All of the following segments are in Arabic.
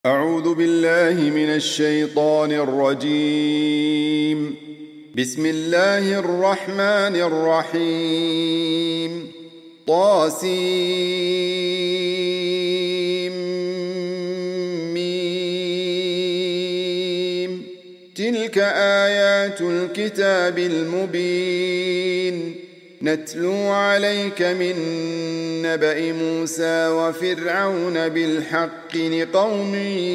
أعوذ بالله من الشيطان الرجيم. بسم الله الرحمن الرحيم. طاسيم. تلك آيات الكتاب المبين نتلو عليك من نبأ موسى وفرعون بالحق لقوم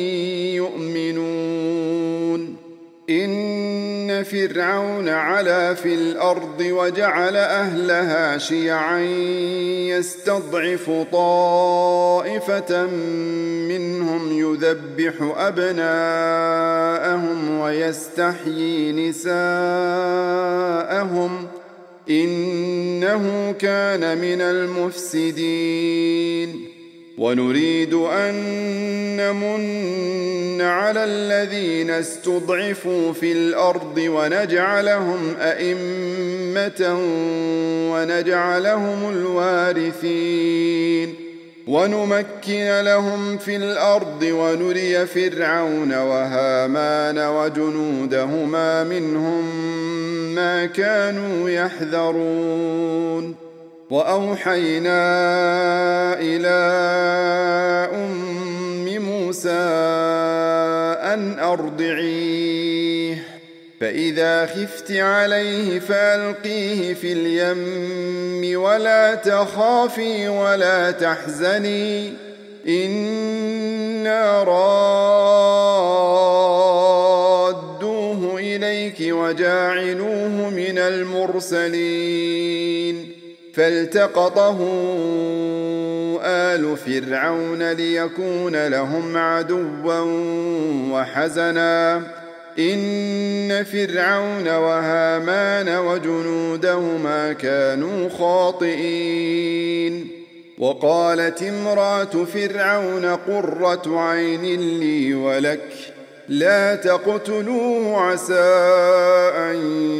يؤمنون. إن فرعون علا في الأرض وجعل أهلها شيعا يستضعف طائفة منهم يذبح أبناءهم ويستحيي نساءهم إنه كان من المفسدين. ونريد أن نمن على الذين استضعفوا في الأرض ونجعلهم أئمة ونجعلهم الوارثين ونمكن لهم في الأرض ونري فرعون وهامان وجنودهما منهم ما كانوا يحذرون. وأوحينا إلى أم موسى أن أرضعيه فإذا خفت عليه فألقيه في اليم ولا تخافي ولا تحزني إنا رادوه إليك وجاعلوه من المرسلين. فالتقطه آل فرعون ليكون لهم عدوا وحزنا إن فرعون وهامان وجنودهما كانوا خاطئين. وقالت امرأة فرعون قرة عين لي ولك لا تقتلوه عسى أن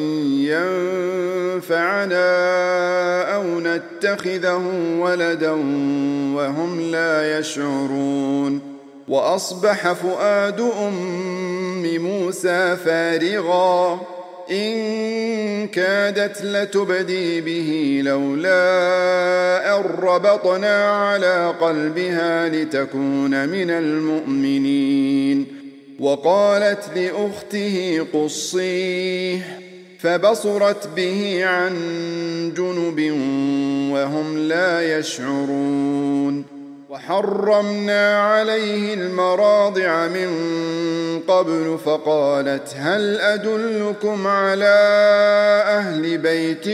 ينفعنا أو نتخذه ولدا وهم لا يشعرون. وأصبح فؤاد أم موسى فارغا إن كادت لتبدي به لولا أن ربطنا على قلبها لتكون من المؤمنين. وقالت لأخته قصيه فبصرت به عن جنب وهم لا يشعرون. وحرمنا عليه المراضع من قبل فقالت هل أدلكم على أهل بيت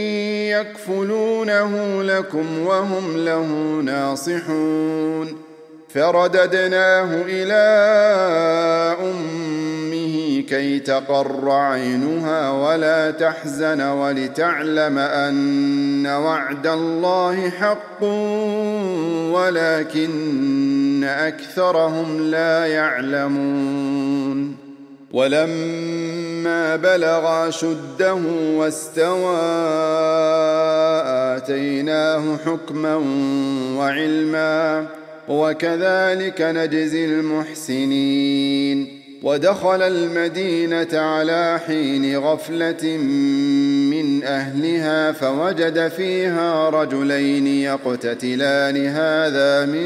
يكفلونه لكم وهم له ناصحون. فرددناه إلى أمه كي تقر عينها ولا تحزن ولتعلم أن وعد الله حق ولكن أكثرهم لا يعلمون. ولما بلغ أشده واستوى آتيناه حكما وعلما وكذلك نجزي المحسنين. ودخل المدينة على حين غفلة من أهلها فوجد فيها رجلين يقتتلان هذا من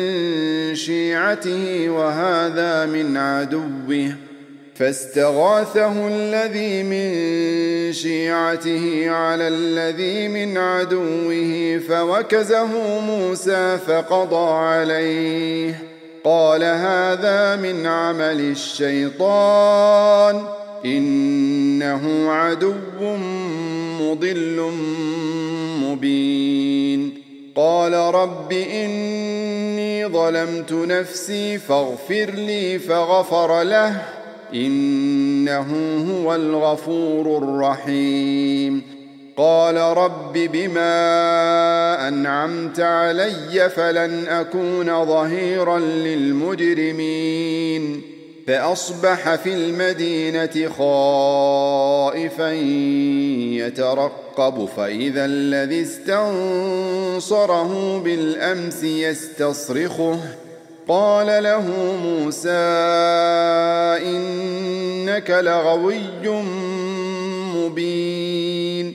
شيعته وهذا من عدوه فاستغاثه الذي من شيعته على الذي من عدوه فوكزه موسى فقضى عليه قال هذا من عمل الشيطان إنه عدو مضل مبين. قال رب إني ظلمت نفسي فاغفر لي فغفر له إنه هو الغفور الرحيم. قال رب بما أنعمت علي فلن أكون ظهيرا للمجرمين. فأصبح في المدينة خائفا يترقب فإذا الذي استنصره بالأمس يستصرخه قال له موسى إنك لغوي مبين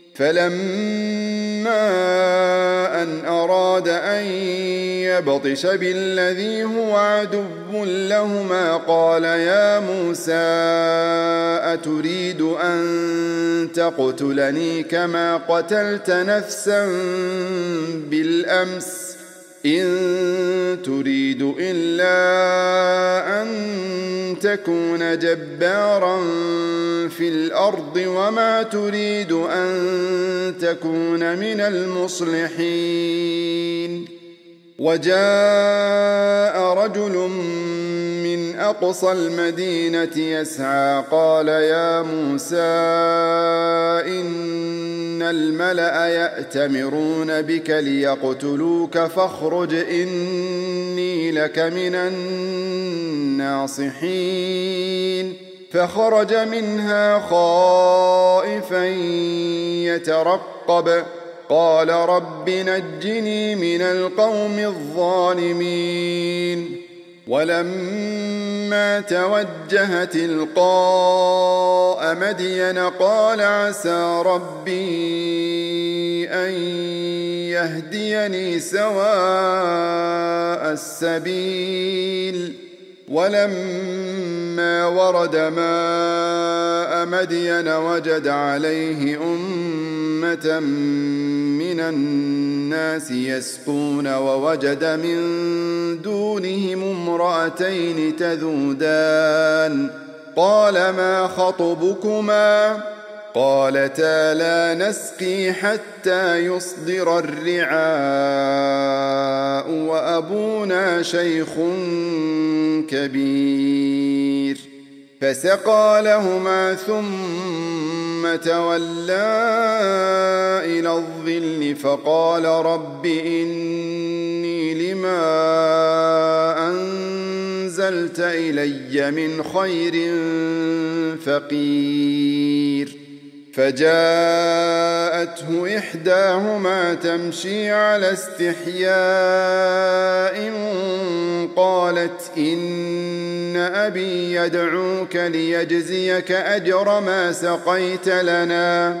فلما أن أراد أن يبطش بالذي هو عدو لهما قال يا موسى أتريد أن تقتلني كما قتلت نفسا بالأمس إن تريد إلا أن تكون جبارا في الأرض وما تريد أن تكون من المصلحين وجاء رجل من أقصى المدينة يسعى قال يا موسى إن الملأ يأتمرون بك ليقتلوك فاخرج إني لك من الناصحين فخرج منها خائفا يترقب قال رب نجني من القوم الظالمين ولما توجه تلقاء مدين قال عسى ربي أن يهديني سواء السبيل ولما ورد ماء مدين وجد عليه أمة من الناس يسقون ووجد من دونهم امرأتين تذودان قال ما خطبكما قالتا لا نسقي حتى يصدر الرعاء وأبونا شيخ كبير فسقى لهما ثم تولى إلى الظل فقال رب إني لما أنزلت إلي من خير فقير فجاءته إحداهما تمشي على استحياء قالت إن أبي يدعوك ليجزيك أجر ما سقيت لنا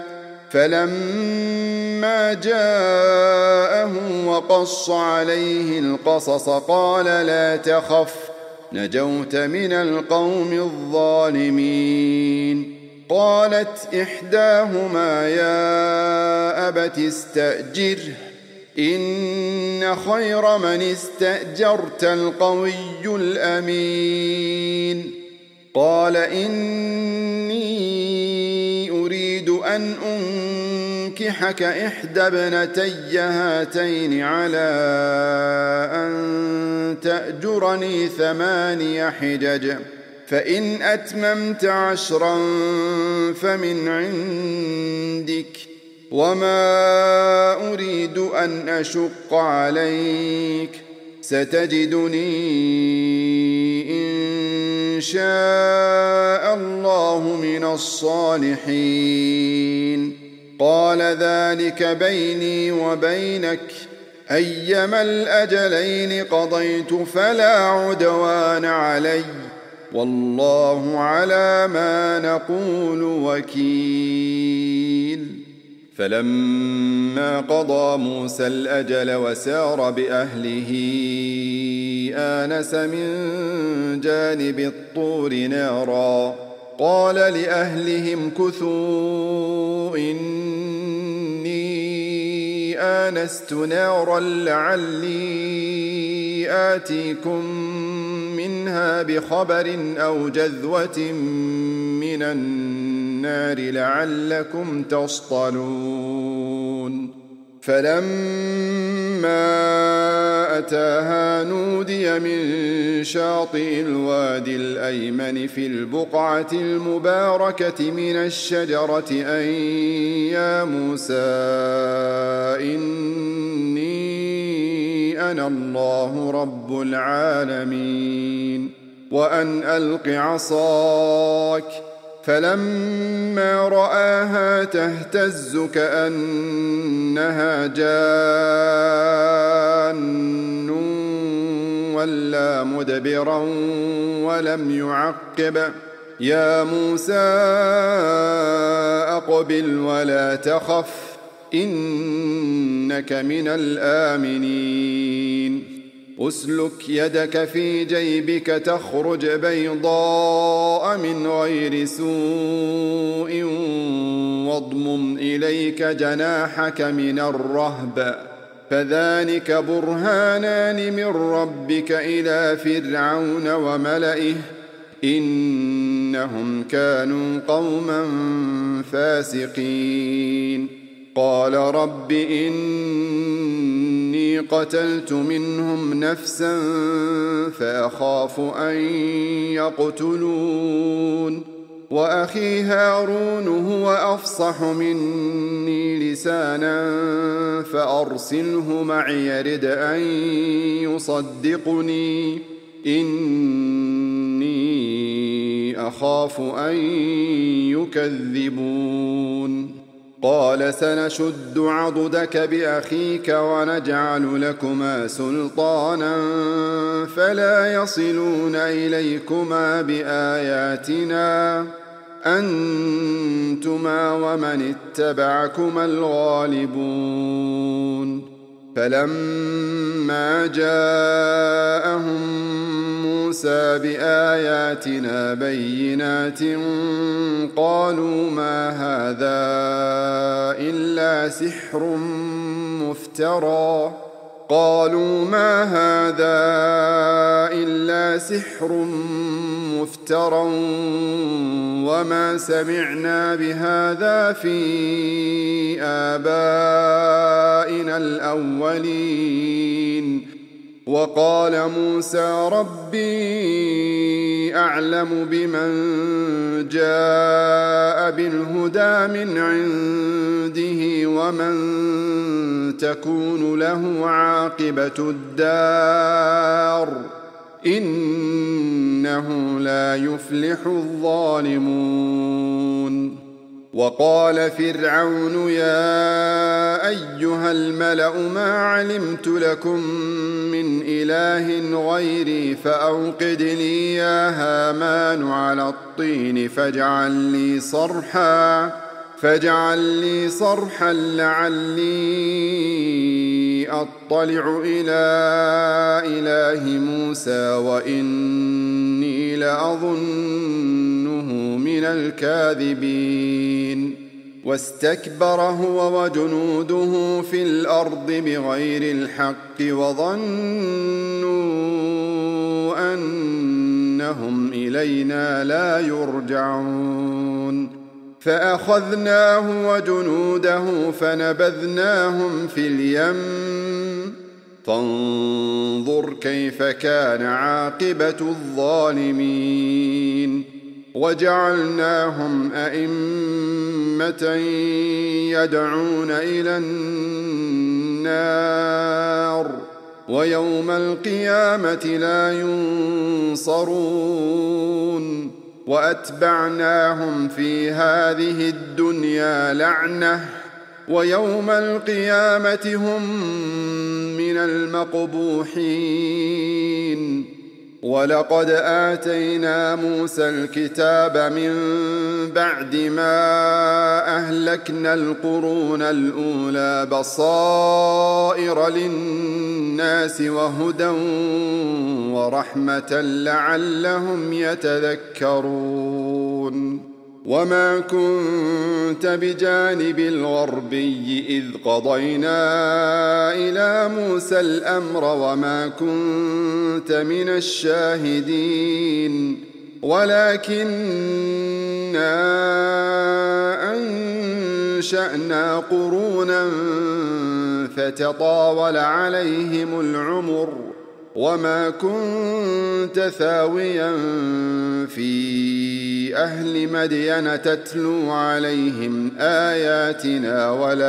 فلما جاءه وقص عليه القصص قال لا تخف نجوت من القوم الظالمين قالت إحداهما يا أبت استأجره إن خير من استأجرت القوي الأمين قال إني أريد أن أنكحك إحدى ابنتي هاتين على أن تأجرني 8 حجج فإن أتممت 10 فمن عندك وما أريد أن أشق عليك ستجدني إن شاء الله من الصالحين قال ذلك بيني وبينك أيما الأجلين قضيت فلا عدوان علي والله على ما نقول وكيل فلما قضى موسى الأجل وسار بأهله آنس من جانب الطور نارا قال لأهلهم كثوا إني آنست نارا لعلي آتيكم منها بخبر أو جذوة من النار لعلكم تصطلون فلما أتاها نودي من شاطئ الوادي الأيمن في البقعة المباركة من الشجرة أن يا موسى إني أنا الله رب العالمين وأن ألق عصاك فلما رآها تهتز كأنها جان ولى مدبرا ولم يعقب يا موسى أقبل ولا تخف إنك من الآمنين أسلك يدك في جيبك تخرج بيضاء من غير سوء واضمم إليك جناحك من الرهب فذلك برهانان من ربك إلى فرعون وملئه إنهم كانوا قوما فاسقين قال رب إني قتلت منهم نفسا فأخاف أن يقتلون وأخي هارون هو أفصح مني لسانا فأرسله معي يرد أن يصدقني إني أخاف أن يكذبون قال سنشد عضدك بأخيك ونجعل لكما سلطانا فلا يصلون إليكما بآياتنا أنتما ومن اتبعكما الغالبون فلما جاءهم موسى بآياتنا بينات قالوا ما هذا إلا سحر مفترى وما سمعنا بهذا في آبائنا الأولين وقال موسى ربي أعلم بمن جاء بالهدى من عنده ومن تكون له عاقبة الدار إنه لا يفلح الظالمون وقال فرعون يا أيها الملأ ما علمت لكم من إله غيري فأوقد لي يا هامان على الطين فاجعل لي صرحا لعلي أطلع إلى إله موسى وإني لأظنه من الكاذبين واستكبر هو وجنوده في الأرض بغير الحق وظنوا أنهم إلينا لا يرجعون فأخذناه وجنوده فنبذناهم في اليم فانظر كيف كان عاقبة الظالمين وجعلناهم أئمة يدعون إلى النار ويوم القيامة لا ينصرون وأتبعناهم في هذه الدنيا لعنة ويوم القيامة هم من المقبوحين ولقد آتينا موسى الكتاب من بعد ما أهلكنا القرون الأولى بصائر للناس وهدى ورحمة لعلهم يتذكرون وما كنت بجانب الغربي إذ قضينا إلى موسى الأمر وما كنت من الشاهدين ولكننا أنشأنا قرونا فتطاول عليهم العمر وما كنت ثاويا في أهل مدين تتلو عليهم آياتنا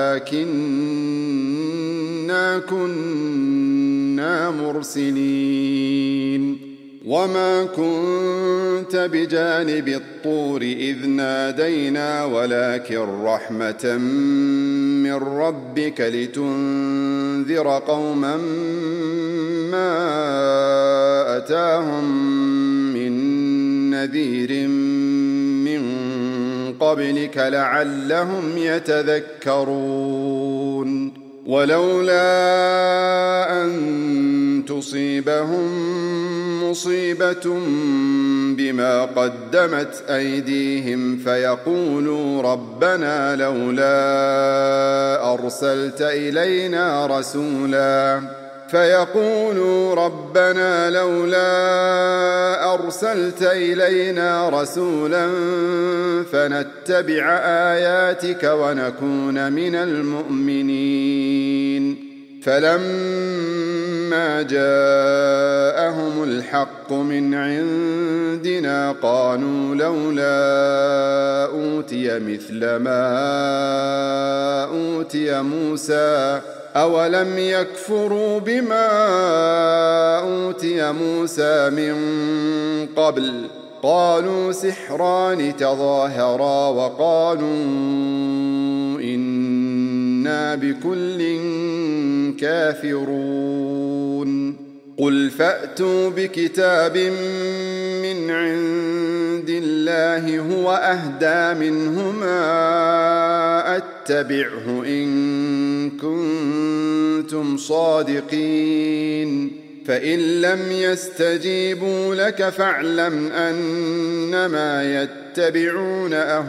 ولكننا كنا مرسلين وما كنت بجانب الطور إذ نادينا ولكن رحمة من ربك لتنذر قوما ما أتاهم من نذير من قبلك لعلهم يتذكرون ولولا أن تصيبهم مصيبة بما قدمت أيديهم فيقولوا ربنا لولا أرسلت إلينا رسولا فنتبع آياتك ونكون من المؤمنين فلما جاءهم الحق من عندنا قالوا لولا أوتي مثل ما أوتي موسى أولم يكفروا بما أوتي موسى من قبل قالوا سحران تظاهرا وقالوا إنا بكل كافرون قل فأتوا بكتاب من عند الله هو أهدى منهما أتبعه إن كنتم صادقين فإن لم يستجيبوا لك فاعلم أنما يتبعون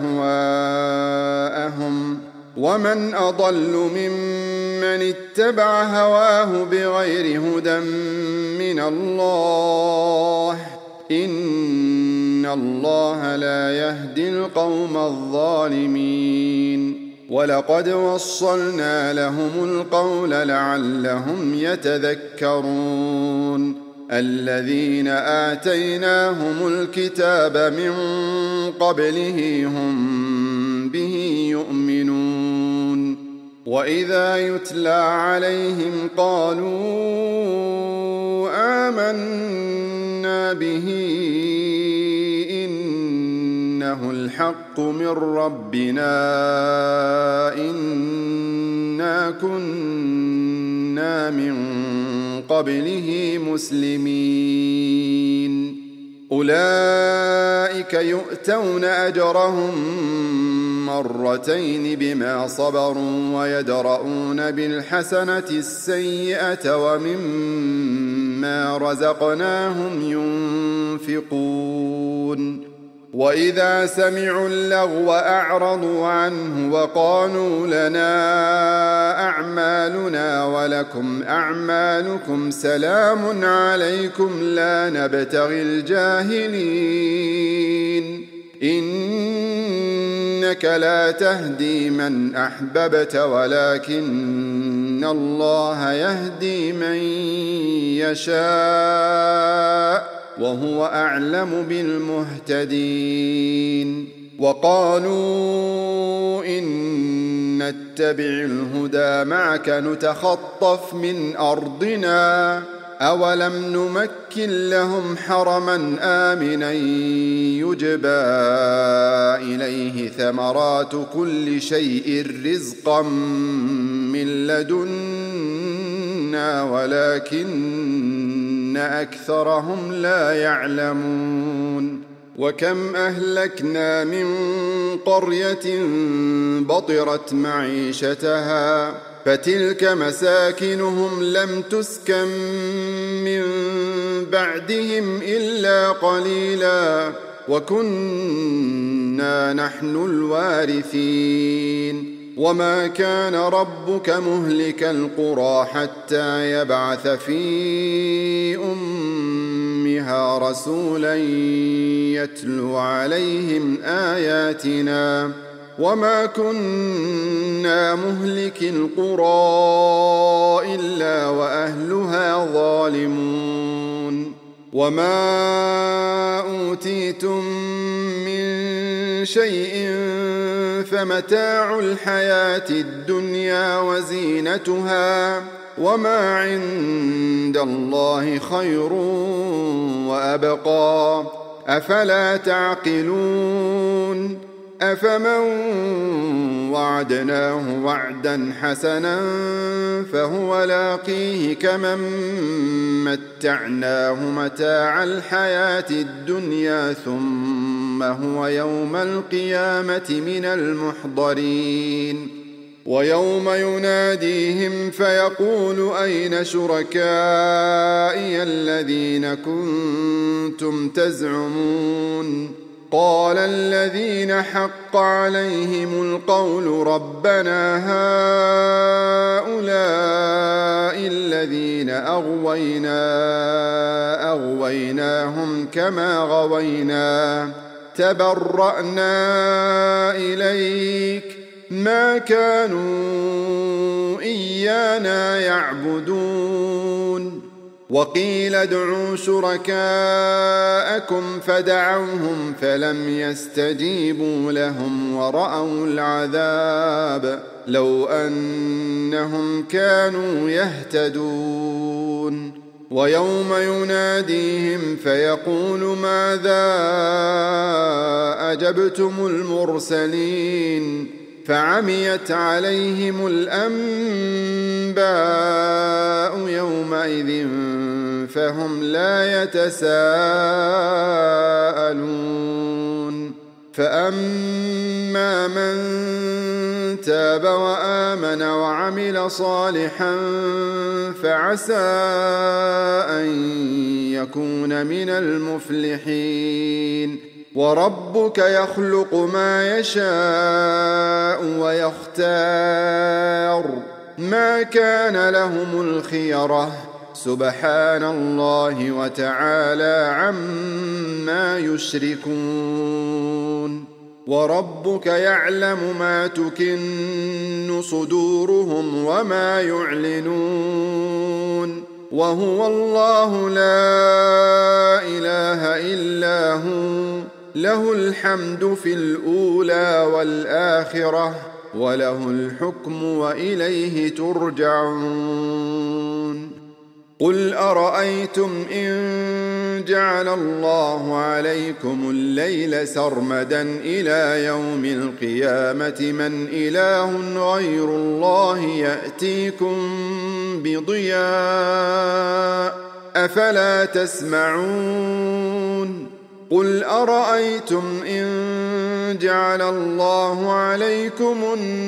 أهواءهم ومن أضل ممن اتبع هواه بغير هدى من الله إن الله لا يهدي القوم الظالمين ولقد وصلنا لهم القول لعلهم يتذكرون الذين آتيناهم الكتاب من قبله هم به يؤمنون وإذا يتلى عليهم قالوا آمنا به إنه الحق من ربنا إنا كنا من قبله مسلمين أولئك يؤتون أجرهم مرتين بما صبروا ويدرؤون بالحسنة السيئة ومما رزقناهم ينفقون وإذا سمعوا اللغو أعرضوا عنه وقالوا لنا أعمالنا ولكم أعمالكم سلام عليكم لا نبتغي الجاهلين إنك لا تهدي من أحببت ولكن الله يهدي من يشاء وهو أعلم بالمهتدين وقالوا إن نتبع الهدى معك نتخطف من أرضنا أولم نمكن لهم حرما آمنا يجبى إليه ثمرات كل شيء رزقا من لدنا ولكن أكثرهم لا يعلمون وكم أهلكنا من قرية بطرت معيشتها فتلك مساكنهم لم تسكن من بعدهم إلا قليلا وكنا نحن الوارثين وما كان ربك مهلك القرى حتى يبعث في أمها رسولا يتلو عليهم آياتنا وما كنا مهلك القرى إلا وأهلها ظالمون وما أوتيتم من شيء فمتاع الحياة الدنيا وزينتها وما عند الله خير وأبقى أفلا تعقلون أفمن وعدناه وعدا حسنا فهو لاقيه كمن متعناه متاع الحياة الدنيا ثم هو يوم القيامة من المحضرين ويوم يناديهم فيقول أين شركائي الذين كنتم تزعمون قال الذين حق عليهم القول ربنا هؤلاء الذين أغويناهم كما غوينا تبرأنا إليك ما كانوا إيانا يعبدون وقيل ادعوا شركاءكم فدعوهم فلم يستجيبوا لهم ورأوا العذاب لو أنهم كانوا يهتدون ويوم يناديهم فيقول ماذا أجبتم المرسلين فعميت عليهم الأنباء يومئذ فهم لا يتساءلون فأما من تاب وآمن وعمل صالحا فعسى أن يكون من المفلحين وربك يخلق ما يشاء ويختار ما كان لهم الخيرة سبحان الله وتعالى عما يشركون وربك يعلم ما تكن صدورهم وما يعلنون وهو الله لا إله إلا هو له الحمد في الأولى والآخرة وله الحكم وإليه ترجعون قل أرأيتم إن جعل الله عليكم الليل سرمدا إلى يوم القيامة من إله غير الله يأتيكم بضياء أفلا تسمعون قل أرأيتم إن جعل الله عليكم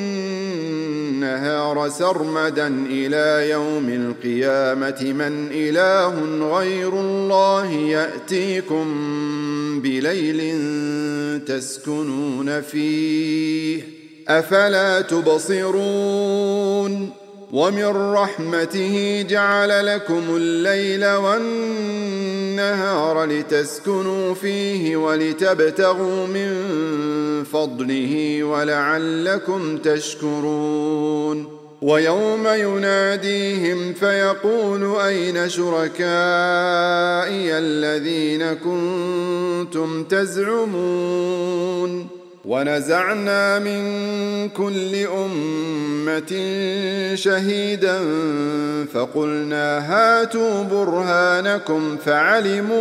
النهار سرمدا إلى يوم القيامة من إله غير الله يأتيكم بليل تسكنون فيه أفلا تبصرون ومن رحمته جعل لكم الليل والنهار لتسكنوا فيه ولتبتغوا من فضله ولعلكم تشكرون ويوم يناديهم فيقول أين شركائي الذين كنتم تزعمون ونزعنا من كل أمة شهيدا فقلنا هاتوا برهانكم فعلموا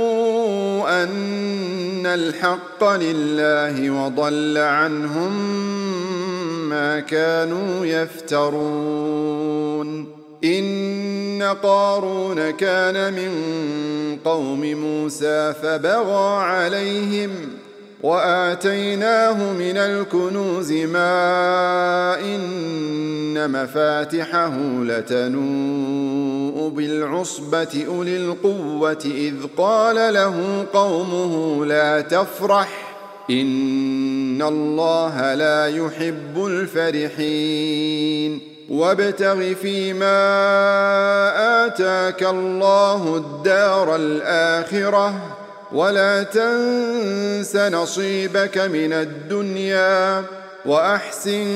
أن الحق لله وضل عنهم ما كانوا يفترون إن قارون كان من قوم موسى فبغى عليهم وآتيناه من الكنوز ما إن مفاتحه لتنوء بالعصبة أولي القوة إذ قال له قومه لا تفرح إن الله لا يحب الفرحين وابتغ فيما آتاك الله الدار الآخرة ولا تنس نصيبك من الدنيا وأحسن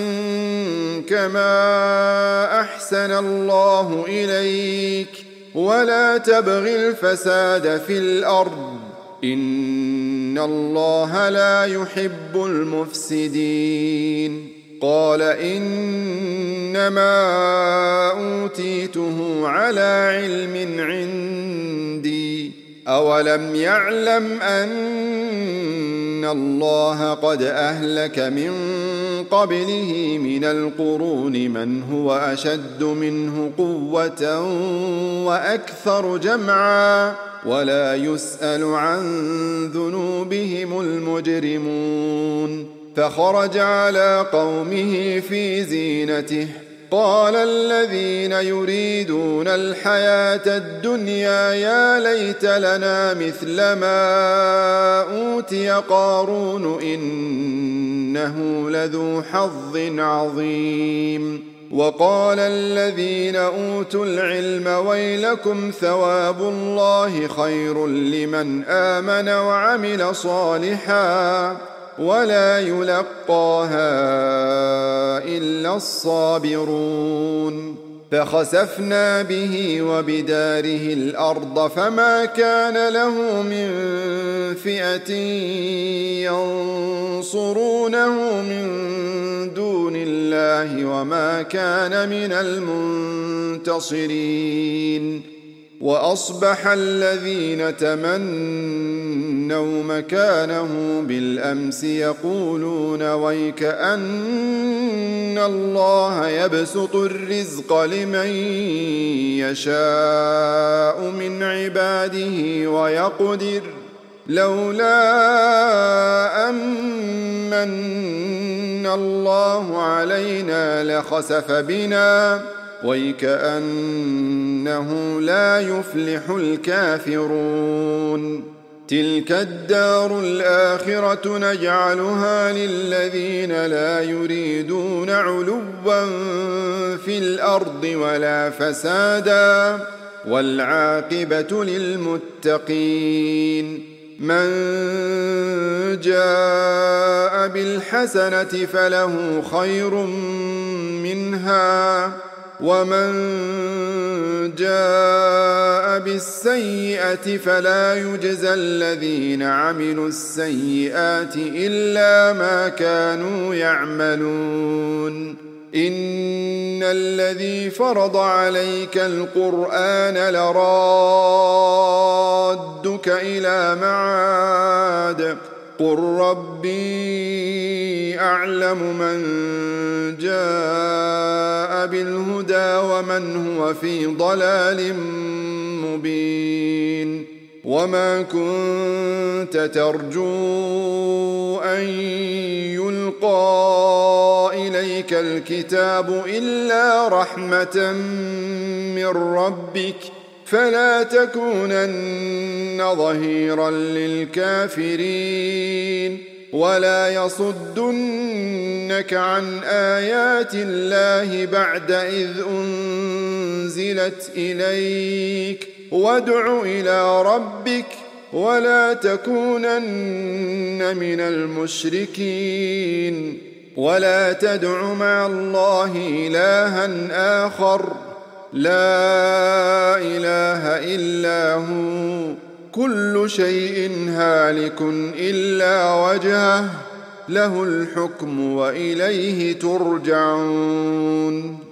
كما أحسن الله إليك ولا تبغ الفساد في الأرض إن الله لا يحب المفسدين قال إنما أوتيته على علم عندي أولم يعلم أن الله قد أهلك من قبله من القرون من هو أشد منه قوة وأكثر جمعا ولا يسأل عن ذنوبهم المجرمون فخرج على قومه في زينته قال الذين يريدون الحياة الدنيا يا ليت لنا مثل ما أوتي قارون إنه لذو حظ عظيم وقال الذين أوتوا العلم ويلكم ثواب الله خير لمن آمن وعمل صالحا ولا يلقاها إلا الصابرون فخسفنا به وبداره الأرض فما كان له من فئة ينصرونه من دون الله وما كان من المنتصرين وأصبح الذين تمنوا مكانه بالأمس يقولون ويك أن الله يبسط الرزق لمن يشاء من عباده ويقدر لولا أمن الله علينا لخسف بنا ويكأنه لا يفلح الكافرون تلك الدار الآخرة نجعلها للذين لا يريدون علوا في الأرض ولا فسادا والعاقبة للمتقين من جاء بالحسنة فله خير منها ومن جاء بالسيئة فلا يجزى الذين عملوا السيئات إلا ما كانوا يعملون إن الذي فرض عليك القرآن لرادك إلى معاد قل ربي أعلم من جاء بالهدى ومن هو في ضلال مبين وما كنت ترجو أن يلقى إليك الكتاب إلا رحمة من ربك فلا تكونن ظهيرا للكافرين ولا يصدنك عن آيات الله بعد إذ أنزلت إليك وادع إلى ربك ولا تكونن من المشركين ولا تدع مع الله إلها آخر لا إله إلا هو كل شيء هالك إلا وجهه له الحكم وإليه ترجعون